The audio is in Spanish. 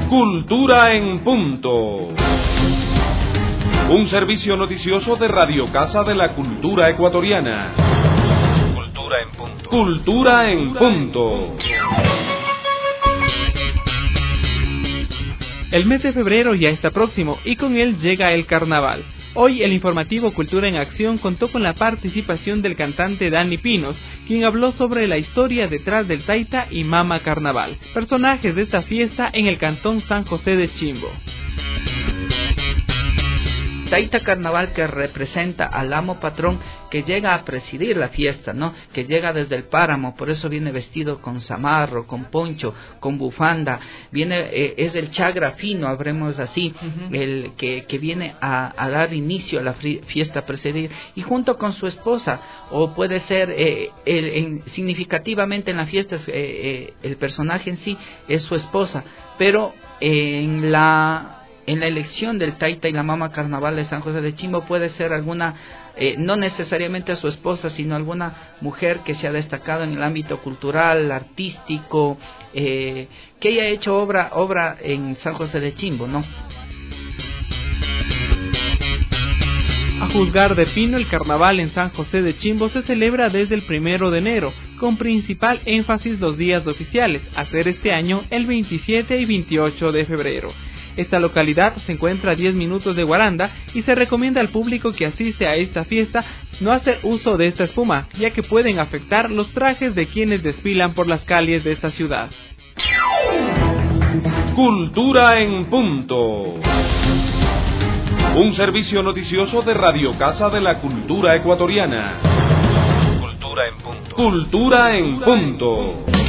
Cultura en Punto. Un servicio noticioso de Radio Casa de la Cultura Ecuatoriana. Cultura en Punto. Cultura en Punto. El mes de febrero ya está próximo y con él llega el carnaval. Hoy el informativo Cultura en Acción contó con la participación del cantante Dani Pinos, quien habló sobre la historia detrás del Taita y Mama Carnaval, personajes de esta fiesta en el cantón San José de Chimbo. Taita Carnaval, que representa al amo patrón que llega a presidir la fiesta, ¿no? Que llega desde el páramo, por eso viene vestido con zamarro, con poncho, con bufanda, es el chagra fino, hablemos así, el que viene a dar inicio a la fiesta, a presidir, y junto con su esposa, o puede ser significativamente en la fiesta el personaje en sí es su esposa, pero en la elección del Taita y la Mama Carnaval de San José de Chimbo puede ser alguna, no necesariamente a su esposa, sino alguna mujer que se ha destacado en el ámbito cultural, artístico, que haya hecho obra en San José de Chimbo, ¿no? A juzgar de Pino, el carnaval en San José de Chimbo se celebra desde el 1 de enero, con principal énfasis los días oficiales, a ser este año el 27 y 28 de febrero. Esta localidad se encuentra a 10 minutos de Guaranda y se recomienda al público que asiste a esta fiesta no hacer uso de esta espuma, ya que pueden afectar los trajes de quienes desfilan por las calles de esta ciudad. Cultura en Punto. Un servicio noticioso de Radio Casa de la Cultura Ecuatoriana. Cultura en Punto. Cultura en Punto.